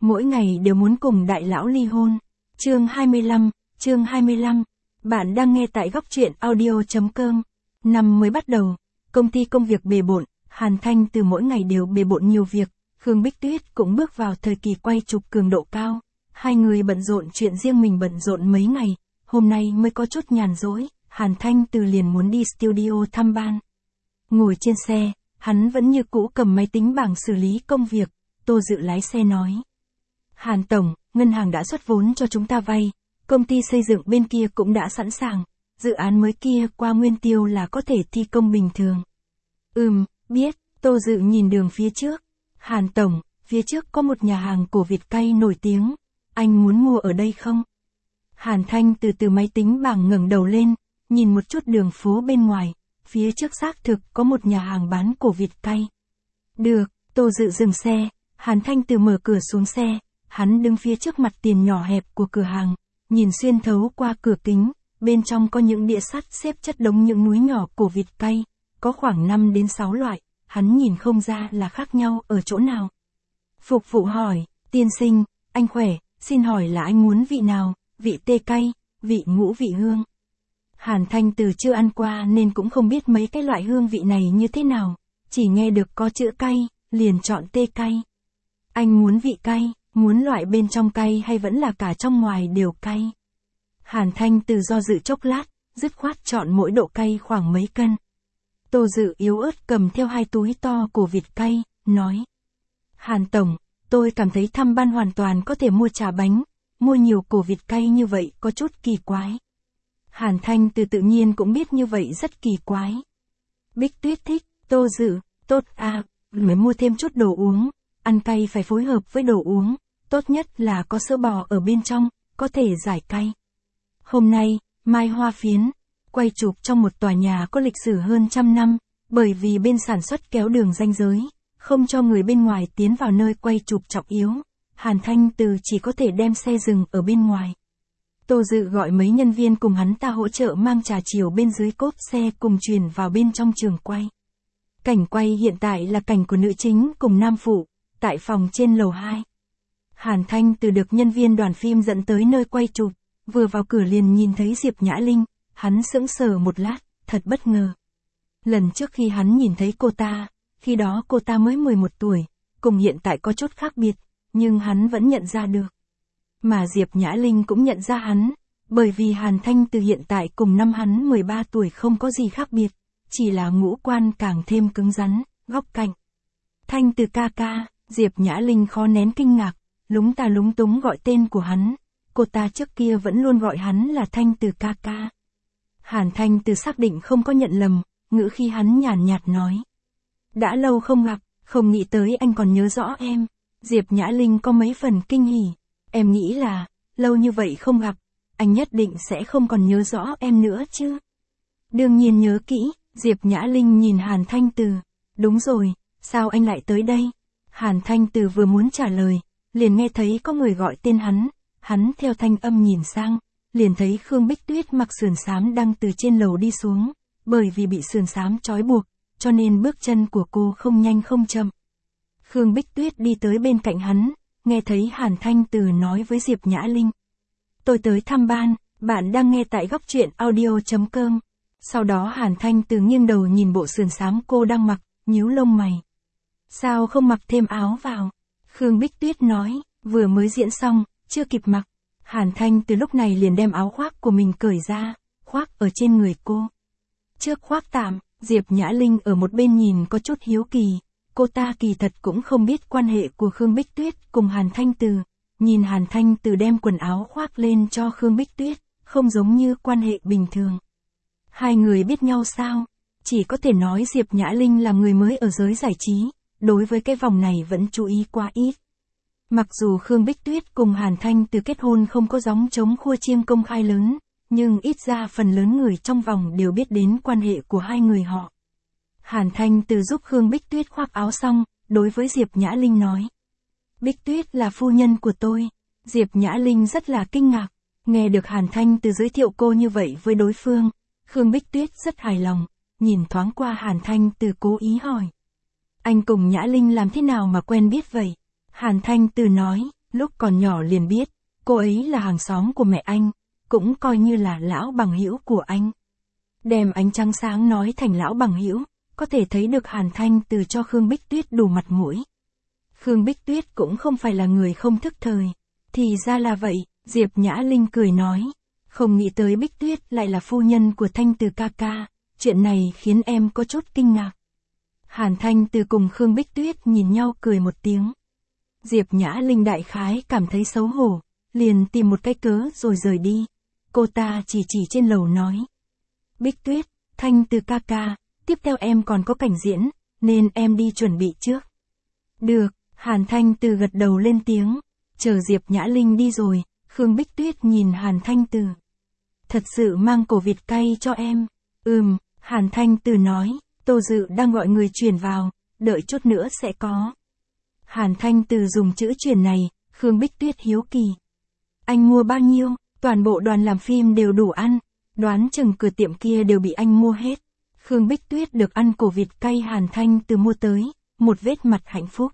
mỗi ngày đều muốn cùng đại lão ly hôn. Chương 25, bạn đang nghe tại góc truyện audio.com. Năm mới bắt đầu, công ty công việc bề bộn, Hàn Thanh Từ mỗi ngày đều bề bộn nhiều việc, Khương Bích Tuyết cũng bước vào thời kỳ quay chụp cường độ cao. Hai người bận rộn chuyện riêng mình bận rộn mấy ngày, hôm nay mới có chút nhàn rỗi, Hàn Thanh Từ liền muốn đi studio thăm ban. Ngồi trên xe, hắn vẫn như cũ cầm máy tính bảng xử lý công việc, Tô Dự lái xe nói. Hàn Tổng, ngân hàng đã xuất vốn cho chúng ta vay, công ty xây dựng bên kia cũng đã sẵn sàng, dự án mới kia qua Nguyên Tiêu là có thể thi công bình thường. Biết, Tô Dự nhìn đường phía trước. Hàn Tổng, phía trước có một nhà hàng cổ vịt cay nổi tiếng, anh muốn mua ở đây không? Hàn Thanh từ máy tính bảng ngẩng đầu lên, nhìn một chút đường phố bên ngoài, phía trước xác thực có một nhà hàng bán cổ vịt cay. Được, Tô Dự dừng xe, Hàn Thanh Từ mở cửa xuống xe, hắn đứng phía trước mặt tiền nhỏ hẹp của cửa hàng, nhìn xuyên thấu qua cửa kính, bên trong có những đĩa sắt xếp chất đống những núi nhỏ cổ vịt cay, có khoảng 5 đến 6 loại, hắn nhìn không ra là khác nhau ở chỗ nào. Phục vụ hỏi, tiên sinh, anh khỏe, xin hỏi là anh muốn vị nào, vị tê cay, vị ngũ vị hương. Hàn Thanh Từ chưa ăn qua nên cũng không biết mấy cái loại hương vị này như thế nào, chỉ nghe được có chữ cay, liền chọn tê cay. Anh muốn vị cay, muốn loại bên trong cay hay vẫn là cả trong ngoài đều cay? Hàn Thanh Từ do dự chốc lát, dứt khoát chọn mỗi độ cay khoảng mấy cân. Tô Dự yếu ớt cầm theo 2 túi to của vịt cay, nói. Hàn Tổng, tôi cảm thấy thăm ban hoàn toàn có thể mua trà bánh, mua nhiều cổ vịt cay như vậy có chút kỳ quái. Hàn Thanh Từ tự nhiên cũng biết như vậy rất kỳ quái. Bích Tuyết thích, Tô Dự, tốt à, mới mua thêm chút đồ uống, ăn cay phải phối hợp với đồ uống, tốt nhất là có sữa bò ở bên trong, có thể giải cay. Hôm nay, Mai Hoa Phiến, quay chụp trong một tòa nhà có lịch sử hơn 100 năm, bởi vì bên sản xuất kéo đường ranh giới, không cho người bên ngoài tiến vào nơi quay chụp trọng yếu, Hàn Thanh Từ chỉ có thể đem xe dừng ở bên ngoài. Tô Dự gọi mấy nhân viên cùng hắn ta hỗ trợ mang trà chiều bên dưới cốp xe cùng truyền vào bên trong trường quay. Cảnh quay hiện tại là cảnh của nữ chính cùng nam phụ, tại phòng trên lầu 2. Hàn Thanh Từ được nhân viên đoàn phim dẫn tới nơi quay chụp, vừa vào cửa liền nhìn thấy Diệp Nhã Linh, hắn sững sờ một lát, thật bất ngờ. Lần trước khi hắn nhìn thấy cô ta, khi đó cô ta mới 11 tuổi, cùng hiện tại có chút khác biệt, nhưng hắn vẫn nhận ra được. Mà Diệp Nhã Linh cũng nhận ra hắn, bởi vì Hàn Thanh Từ hiện tại cùng năm hắn 13 tuổi không có gì khác biệt, chỉ là ngũ quan càng thêm cứng rắn, góc cạnh. Thanh Từ ca ca, Diệp Nhã Linh khó nén kinh ngạc, lúng ta lúng túng gọi tên của hắn, cô ta trước kia vẫn luôn gọi hắn là Thanh Từ ca ca. Hàn Thanh Từ xác định không có nhận lầm, ngữ khi hắn nhàn nhạt nói. Đã lâu không gặp, không nghĩ tới anh còn nhớ rõ em. Diệp Nhã Linh có mấy phần kinh hỉ. Em nghĩ là, lâu như vậy không gặp, anh nhất định sẽ không còn nhớ rõ em nữa chứ. Đương nhiên nhớ kỹ, Diệp Nhã Linh nhìn Hàn Thanh Từ. Đúng rồi, sao anh lại tới đây? Hàn Thanh Từ vừa muốn trả lời, liền nghe thấy có người gọi tên hắn theo thanh âm nhìn sang, liền thấy Khương Bích Tuyết mặc sườn xám đang từ trên lầu đi xuống, bởi vì bị sườn xám trói buộc, cho nên bước chân của cô không nhanh không chậm. Khương Bích Tuyết đi tới bên cạnh hắn, nghe thấy Hàn Thanh Từ nói với Diệp Nhã Linh. Tôi tới thăm ban, bạn đang nghe tại góc truyện audio.com. Sau đó Hàn Thanh Từ nghiêng đầu nhìn bộ sườn xám cô đang mặc, nhíu lông mày. Sao không mặc thêm áo vào? Khương Bích Tuyết nói, vừa mới diễn xong, chưa kịp mặc. Hàn Thanh Từ lúc này liền đem áo khoác của mình cởi ra, khoác ở trên người cô. Trước khoác tạm, Diệp Nhã Linh ở một bên nhìn có chút hiếu kỳ, cô ta kỳ thật cũng không biết quan hệ của Khương Bích Tuyết cùng Hàn Thanh Từ, nhìn Hàn Thanh Từ đem quần áo khoác lên cho Khương Bích Tuyết, không giống như quan hệ bình thường. Hai người biết nhau sao? Chỉ có thể nói Diệp Nhã Linh là người mới ở giới giải trí, đối với cái vòng này vẫn chú ý quá ít. Mặc dù Khương Bích Tuyết cùng Hàn Thanh Từ kết hôn không có gióng trống khua chiêng công khai lớn, nhưng ít ra phần lớn người trong vòng đều biết đến quan hệ của hai người họ. Hàn Thanh Từ giúp Khương Bích Tuyết khoác áo xong, đối với Diệp Nhã Linh nói. Bích Tuyết là phu nhân của tôi. Diệp Nhã Linh rất là kinh ngạc, nghe được Hàn Thanh Từ giới thiệu cô như vậy với đối phương. Khương Bích Tuyết rất hài lòng, nhìn thoáng qua Hàn Thanh Từ cố ý hỏi. Anh cùng Nhã Linh làm thế nào mà quen biết vậy? Hàn Thanh Từ nói, Lúc còn nhỏ liền biết, cô ấy là hàng xóm của mẹ anh, cũng coi như là lão bằng hữu của anh. Đem ánh trăng sáng nói thành lão bằng hữu, có thể thấy được Hàn Thanh Từ cho Khương Bích Tuyết đủ mặt mũi. Khương Bích Tuyết cũng không phải là người không thức thời. Thì ra là vậy, Diệp Nhã Linh cười nói. Không nghĩ tới Bích Tuyết lại là phu nhân của Thanh Từ ca ca, chuyện này khiến em có chút kinh ngạc. Hàn Thanh Từ cùng Khương Bích Tuyết nhìn nhau cười một tiếng. Diệp Nhã Linh đại khái cảm thấy xấu hổ, liền tìm một cái cớ rồi rời đi. Cô ta chỉ trên lầu nói. Bích Tuyết, Thanh Từ ca ca, tiếp theo em còn có cảnh diễn, nên em đi chuẩn bị trước. Được, Hàn Thanh Từ gật đầu lên tiếng. Chờ Diệp Nhã Linh đi rồi, Khương Bích Tuyết nhìn Hàn Thanh Từ. Thật sự mang cổ vịt cay cho em. Hàn Thanh Từ nói, Tô Dự đang gọi người chuyển vào, đợi chút nữa sẽ có. Hàn Thanh Từ dùng chữ chuyển này, Khương Bích Tuyết hiếu kỳ. Anh mua bao nhiêu? Toàn bộ đoàn làm phim đều đủ ăn, đoán chừng cửa tiệm kia đều bị anh mua hết. Khương Bích Tuyết được ăn cổ vịt cay Hàn Thanh Từ mua tới, một vết mặt hạnh phúc.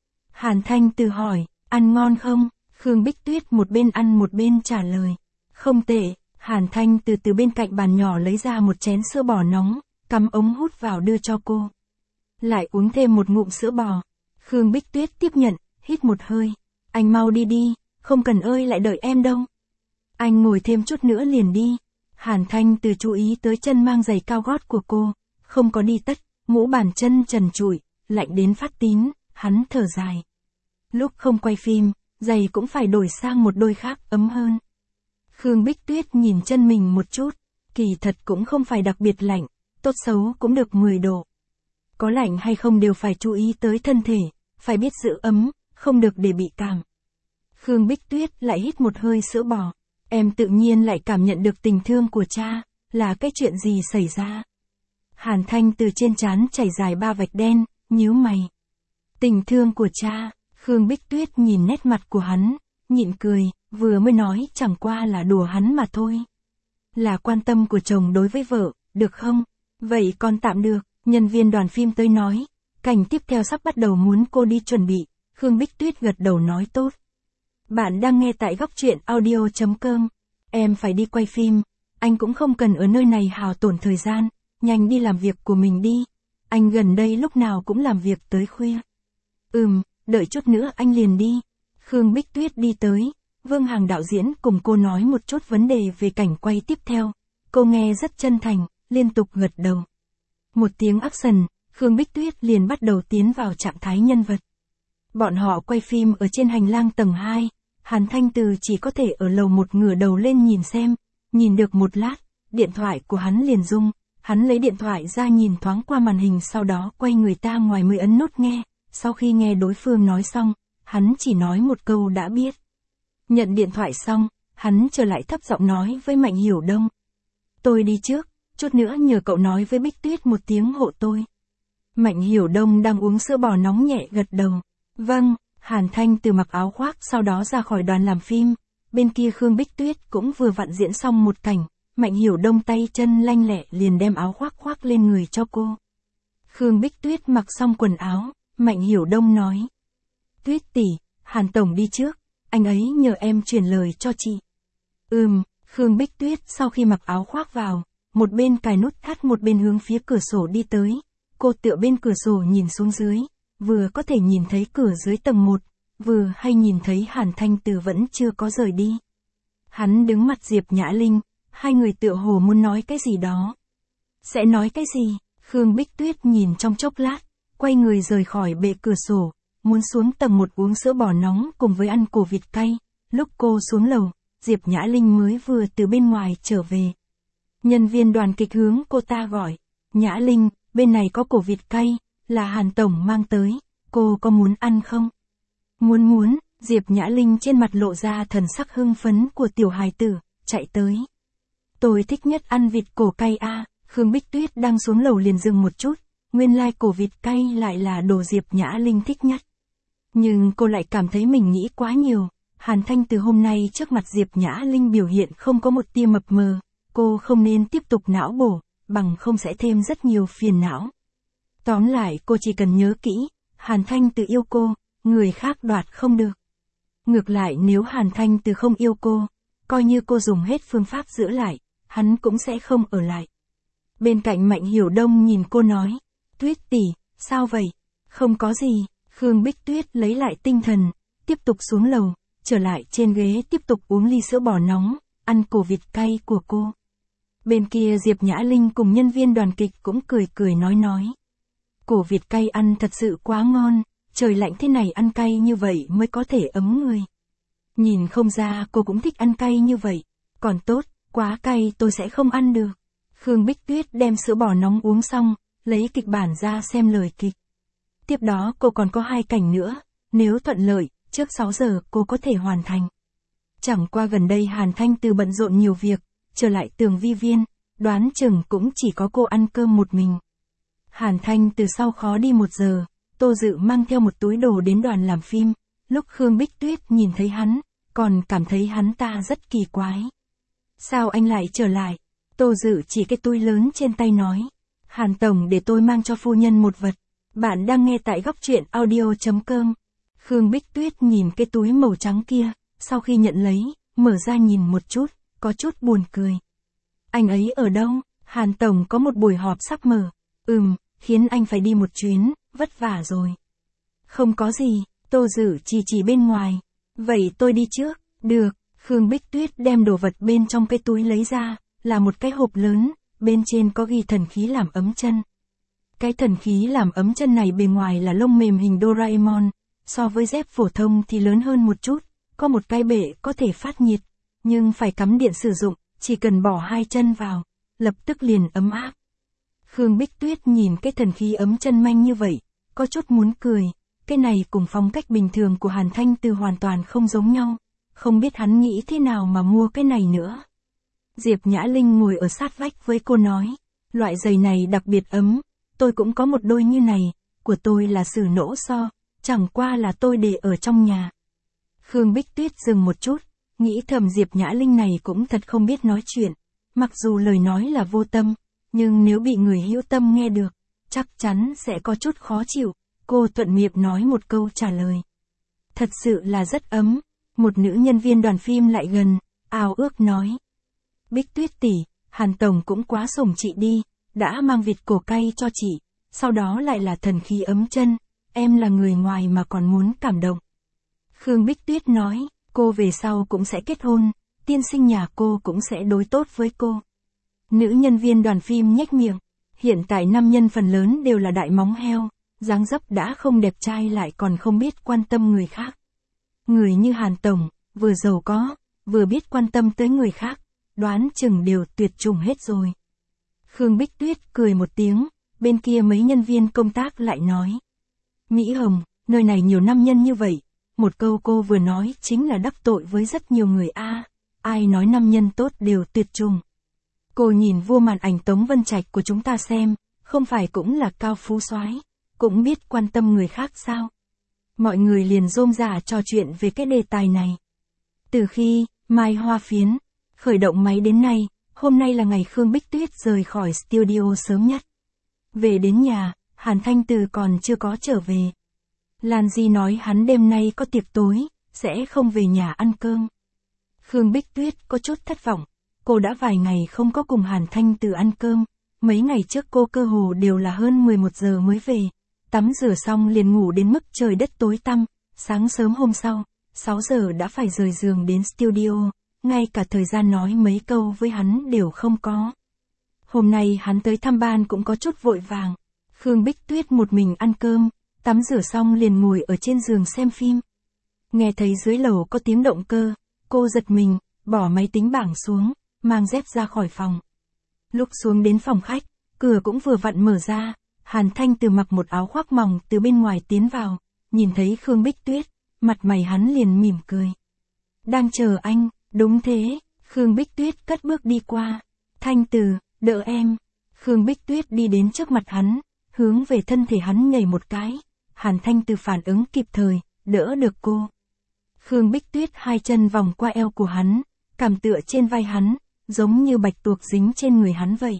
Hàn Thanh Từ hỏi, ăn ngon không? Khương Bích Tuyết một bên ăn một bên trả lời. Không tệ. Hàn Thanh từ bên cạnh bàn nhỏ lấy ra một chén sữa bò nóng, cắm ống hút vào đưa cho cô. Lại uống thêm một ngụm sữa bò. Khương Bích Tuyết tiếp nhận, hít một hơi. Anh mau đi đi, không cần ơi lại đợi em đâu. Anh ngồi thêm chút nữa liền đi. Hàn Thanh Từ chú ý tới chân mang giày cao gót của cô, không có đi tất, mũ bàn chân trần trụi, lạnh đến phát tín, hắn thở dài. Lúc không quay phim, giày cũng phải đổi sang một đôi khác ấm hơn. Khương Bích Tuyết nhìn chân mình một chút, kỳ thật cũng không phải đặc biệt lạnh, tốt xấu cũng được 10 độ. Có lạnh hay không đều phải chú ý tới thân thể, phải biết giữ ấm, không được để bị cảm. Khương Bích Tuyết lại hít một hơi sữa bò, em tự nhiên lại cảm nhận được tình thương của cha, là cái chuyện gì xảy ra. Hàn Thanh từ trên trán chảy dài 3 vạch đen, nhíu mày. Tình thương của cha, Khương Bích Tuyết nhìn nét mặt của hắn, nhịn cười, vừa mới nói chẳng qua là đùa hắn mà thôi. Là quan tâm của chồng đối với vợ, được không? Vậy còn tạm được, nhân viên đoàn phim tới nói, cảnh tiếp theo sắp bắt đầu muốn cô đi chuẩn bị, Khương Bích Tuyết gật đầu nói tốt. Bạn đang nghe tại góc truyện audio.com, em phải đi quay phim, anh cũng không cần ở nơi này hao tổn thời gian, nhanh đi làm việc của mình đi, anh gần đây lúc nào cũng làm việc tới khuya. Đợi chút nữa anh liền đi. Khương Bích Tuyết đi tới, Vương Hằng đạo diễn cùng cô nói một chút vấn đề về cảnh quay tiếp theo. Cô nghe rất chân thành, liên tục gật đầu. Một tiếng action, Khương Bích Tuyết liền bắt đầu tiến vào trạng thái nhân vật. Bọn họ quay phim ở trên hành lang tầng 2, Hàn Thanh Từ chỉ có thể ở lầu 1 ngửa đầu lên nhìn xem, nhìn được một lát, điện thoại của hắn liền rung, hắn lấy điện thoại ra nhìn thoáng qua màn hình sau đó quay người ta ngoài mới ấn nút nghe. Sau khi nghe đối phương nói xong, hắn chỉ nói một câu đã biết. Nhận điện thoại xong, hắn trở lại thấp giọng nói với Mạnh Hiểu Đông. Tôi đi trước, chút nữa nhờ cậu nói với Bích Tuyết một tiếng hộ tôi. Mạnh Hiểu Đông đang uống sữa bò nóng nhẹ gật đầu. Vâng, Hàn Thanh từ mặc áo khoác sau đó ra khỏi đoàn làm phim. Bên kia Khương Bích Tuyết cũng vừa vặn diễn xong một cảnh, Mạnh Hiểu Đông tay chân lanh lẹ liền đem áo khoác khoác lên người cho cô. Khương Bích Tuyết mặc xong quần áo. Mạnh Hiểu Đông nói. Tuyết tỷ, Hàn Tổng đi trước, anh ấy nhờ em truyền lời cho chị. Khương Bích Tuyết sau khi mặc áo khoác vào, một bên cài nút thắt một bên hướng phía cửa sổ đi tới. Cô tựa bên cửa sổ nhìn xuống dưới, vừa có thể nhìn thấy cửa dưới tầng 1, vừa hay nhìn thấy Hàn Thanh Từ vẫn chưa có rời đi. Hắn đứng mặt Diệp Nhã Linh, hai người tựa hồ muốn nói cái gì đó. Sẽ nói cái gì? Khương Bích Tuyết nhìn trong chốc lát. Quay người rời khỏi bệ cửa sổ, muốn xuống tầng 1 uống sữa bò nóng cùng với ăn cổ vịt cay. Lúc cô xuống lầu, Diệp Nhã Linh mới vừa từ bên ngoài trở về. Nhân viên đoàn kịch hướng cô ta gọi. Nhã Linh, bên này có cổ vịt cay, là Hàn Tổng mang tới, cô có muốn ăn không? Muốn, Diệp Nhã Linh trên mặt lộ ra thần sắc hưng phấn của tiểu hài tử, chạy tới. Tôi thích nhất ăn vịt cổ cay a. Khương Bích Tuyết đang xuống lầu liền dừng một chút. Nguyên lai cổ vịt cay lại là đồ Diệp Nhã Linh thích nhất. Nhưng cô lại cảm thấy mình nghĩ quá nhiều. Hàn Thanh từ hôm nay trước mặt Diệp Nhã Linh biểu hiện không có một tia mập mờ. Cô không nên tiếp tục não bổ, bằng không sẽ thêm rất nhiều phiền não. Tóm lại cô chỉ cần nhớ kỹ, Hàn Thanh từ yêu cô, người khác đoạt không được. Ngược lại nếu Hàn Thanh Từ không yêu cô, coi như cô dùng hết phương pháp giữ lại, hắn cũng sẽ không ở lại. Bên cạnh Mạnh Hiểu Đông nhìn cô nói, Tuyết tỷ, sao vậy? Không có gì. Khương Bích Tuyết lấy lại tinh thần, tiếp tục xuống lầu, trở lại trên ghế tiếp tục uống ly sữa bò nóng, ăn cổ vịt cay của cô. Bên kia Diệp Nhã Linh cùng nhân viên đoàn kịch cũng cười cười nói. Cổ vịt cay ăn thật sự quá ngon, trời lạnh thế này ăn cay như vậy mới có thể ấm người. Nhìn không ra cô cũng thích ăn cay như vậy, còn tốt, quá cay tôi sẽ không ăn được. Khương Bích Tuyết đem sữa bò nóng uống xong, lấy kịch bản ra xem lời kịch. Tiếp đó cô còn có 2 cảnh nữa, nếu thuận lợi, trước 6 giờ cô có thể hoàn thành. Chẳng qua gần đây Hàn Thanh Từ bận rộn nhiều việc, trở lại Tường Vi Viên, đoán chừng cũng chỉ có cô ăn cơm một mình. Hàn Thanh Từ sau khó đi 1 giờ, Tô Dự mang theo một túi đồ đến đoàn làm phim, lúc Khương Bích Tuyết nhìn thấy hắn, còn cảm thấy hắn ta rất kỳ quái. Sao anh lại trở lại? Tô Dự chỉ cái túi lớn trên tay nói. Hàn Tổng để tôi mang cho phu nhân một vật. Bạn đang nghe tại góc truyện audio.com. Khương Bích Tuyết nhìn cái túi màu trắng kia, sau khi nhận lấy, mở ra nhìn một chút, có chút buồn cười. Anh ấy ở đâu? Hàn Tổng có một buổi họp sắp mở. Khiến anh phải đi một chuyến, vất vả rồi. Không có gì, Tô Dự chỉ bên ngoài. Vậy tôi đi trước. Được. Khương Bích Tuyết đem đồ vật bên trong cái túi lấy ra, là một cái hộp lớn, bên trên có ghi thần khí làm ấm chân. Cái thần khí làm ấm chân này bề ngoài là lông mềm hình Doraemon, so với dép phổ thông thì lớn hơn một chút, có một cái bệ có thể phát nhiệt, nhưng phải cắm điện sử dụng, chỉ cần bỏ 2 chân vào, lập tức liền ấm áp. Khương Bích Tuyết nhìn cái thần khí ấm chân manh như vậy, có chút muốn cười, cái này cùng phong cách bình thường của Hàn Thanh Từ hoàn toàn không giống nhau, không biết hắn nghĩ thế nào mà mua cái này nữa. Diệp Nhã Linh ngồi ở sát vách với cô nói, loại giày này đặc biệt ấm, tôi cũng có một đôi như này, của tôi là Sử Nỗ So, chẳng qua là tôi để ở trong nhà. Khương Bích Tuyết dừng một chút, nghĩ thầm Diệp Nhã Linh này cũng thật không biết nói chuyện, mặc dù lời nói là vô tâm, nhưng nếu bị người hữu tâm nghe được, chắc chắn sẽ có chút khó chịu, cô thuận miệng nói một câu trả lời. Thật sự là rất ấm, một nữ nhân viên đoàn phim lại gần, ào ước nói. Bích Tuyết tỷ, Hàn Tổng cũng quá sủng chị đi, đã mang vịt cổ cay cho chị, sau đó lại là thần khí ấm chân, em là người ngoài mà còn muốn cảm động. Khương Bích Tuyết nói, cô về sau cũng sẽ kết hôn, tiên sinh nhà cô cũng sẽ đối tốt với cô. Nữ nhân viên đoàn phim nhếch miệng, hiện tại nam nhân phần lớn đều là đại móng heo, dáng dấp đã không đẹp trai lại còn không biết quan tâm người khác. Người như Hàn Tổng, vừa giàu có, vừa biết quan tâm tới người khác, đoán chừng đều tuyệt chủng hết rồi. Khương Bích Tuyết cười một tiếng, bên kia mấy nhân viên công tác lại nói. Mỹ Hồng, nơi này nhiều nam nhân như vậy, một câu cô vừa nói chính là đắc tội với rất nhiều người ai nói nam nhân tốt đều tuyệt chủng. Cô nhìn vua màn ảnh Tống Vân Trạch của chúng ta xem, không phải cũng là cao phú soái, cũng biết quan tâm người khác sao? Mọi người liền rôm rả trò chuyện về cái đề tài này. Từ khi Mai Hoa Phiến khởi động máy đến nay, hôm nay là ngày Khương Bích Tuyết rời khỏi studio sớm nhất. Về đến nhà, Hàn Thanh Từ còn chưa có trở về. Lan Di nói hắn đêm nay có tiệc tối, sẽ không về nhà ăn cơm. Khương Bích Tuyết có chút thất vọng, cô đã vài ngày không có cùng Hàn Thanh Từ ăn cơm, mấy ngày trước cô cơ hồ đều là hơn 11 giờ mới về, tắm rửa xong liền ngủ đến mức trời đất tối tăm, sáng sớm hôm sau, 6 giờ đã phải rời giường đến studio, ngay cả thời gian nói mấy câu với hắn đều không có. Hôm nay hắn tới thăm ban cũng có chút vội vàng, Khương Bích Tuyết một mình ăn cơm, tắm rửa xong liền ngồi ở trên giường xem phim. Nghe thấy dưới lầu có tiếng động cơ, cô giật mình, bỏ máy tính bảng xuống, mang dép ra khỏi phòng. Lúc xuống đến phòng khách, cửa cũng vừa vặn mở ra, Hàn Thanh Từ mặc một áo khoác mỏng từ bên ngoài tiến vào, nhìn thấy Khương Bích Tuyết, mặt mày hắn liền mỉm cười. Đang chờ anh, đúng thế, Khương Bích Tuyết cất bước đi qua. Thanh Từ, đỡ em. Khương Bích Tuyết đi đến trước mặt hắn, hướng về thân thể hắn nhảy một cái. Hàn Thanh Từ phản ứng kịp thời, đỡ được cô. Khương Bích Tuyết 2 chân vòng qua eo của hắn, cằm tựa trên vai hắn, giống như bạch tuộc dính trên người hắn vậy.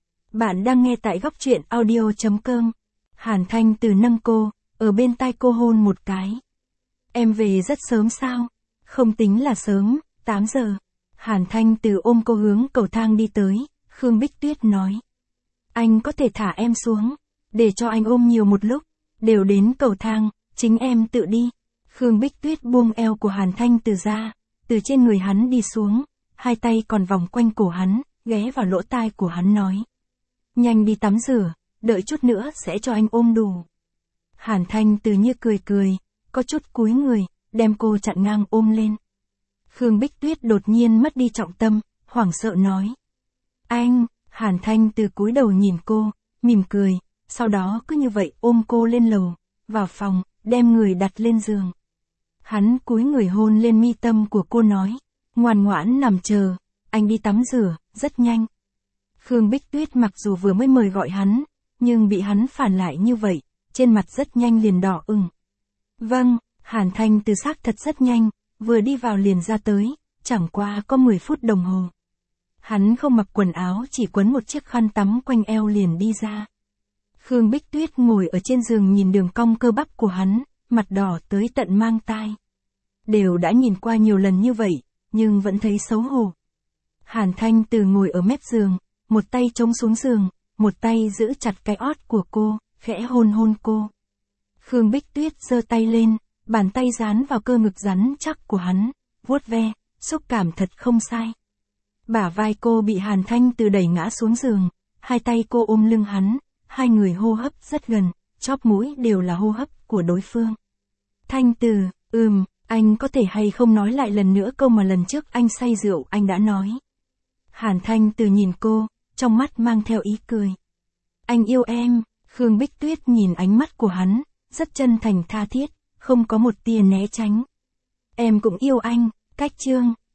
Bạn đang nghe tại góc truyện audio.com. Hàn Thanh Từ nâng cô, ở bên tai cô hôn một cái. Em về rất sớm sao? Không tính là sớm, 8 giờ. Hàn Thanh Từ ôm cô hướng cầu thang đi tới, Khương Bích Tuyết nói. Anh có thể thả em xuống, để cho anh ôm nhiều một lúc, đều đến cầu thang, chính em tự đi. Khương Bích Tuyết buông eo của Hàn Thanh Từ ra, từ trên người hắn đi xuống, hai tay còn vòng quanh cổ hắn, ghé vào lỗ tai của hắn nói. Nhanh đi tắm rửa, đợi chút nữa sẽ cho anh ôm đủ. Hàn Thanh Từ như cười cười, có chút cúi người, đem cô chặn ngang ôm lên. Khương Bích Tuyết đột nhiên mất đi trọng tâm, hoảng sợ nói. Anh, Hàn Thanh Từ cúi đầu nhìn cô, mỉm cười, sau đó cứ như vậy ôm cô lên lầu, vào phòng, đem người đặt lên giường. Hắn cúi người hôn lên mi tâm của cô nói, ngoan ngoãn nằm chờ, anh đi tắm rửa, rất nhanh. Khương Bích Tuyết mặc dù vừa mới mời gọi hắn, nhưng bị hắn phản lại như vậy, trên mặt rất nhanh liền đỏ ửng. Vâng, Hàn Thanh Từ xác thật rất nhanh, vừa đi vào liền ra tới, chẳng qua có 10 phút đồng hồ. Hắn không mặc quần áo, chỉ quấn một chiếc khăn tắm quanh eo liền đi ra. Khương Bích Tuyết ngồi ở trên giường nhìn đường cong cơ bắp của hắn, mặt đỏ tới tận mang tai. Đều đã nhìn qua nhiều lần như vậy, nhưng vẫn thấy xấu hổ. Hàn Thanh Từ ngồi ở mép giường, một tay chống xuống giường, một tay giữ chặt cái ót của cô, khẽ hôn hôn cô. Khương Bích Tuyết giơ tay lên, bàn tay dán vào cơ ngực rắn chắc của hắn, vuốt ve, xúc cảm thật không sai. Bả vai cô bị Hàn Thanh Từ đẩy ngã xuống giường, hai tay cô ôm lưng hắn, hai người hô hấp rất gần, chóp mũi đều là hô hấp của đối phương. Thanh Từ, anh có thể hay không nói lại lần nữa câu mà lần trước anh say rượu anh đã nói. Hàn Thanh Từ nhìn cô, trong mắt mang theo ý cười. Anh yêu em. Khương Bích Tuyết nhìn ánh mắt của hắn, rất chân thành tha thiết, không có một tia né tránh. Em cũng yêu anh, Cách Chương.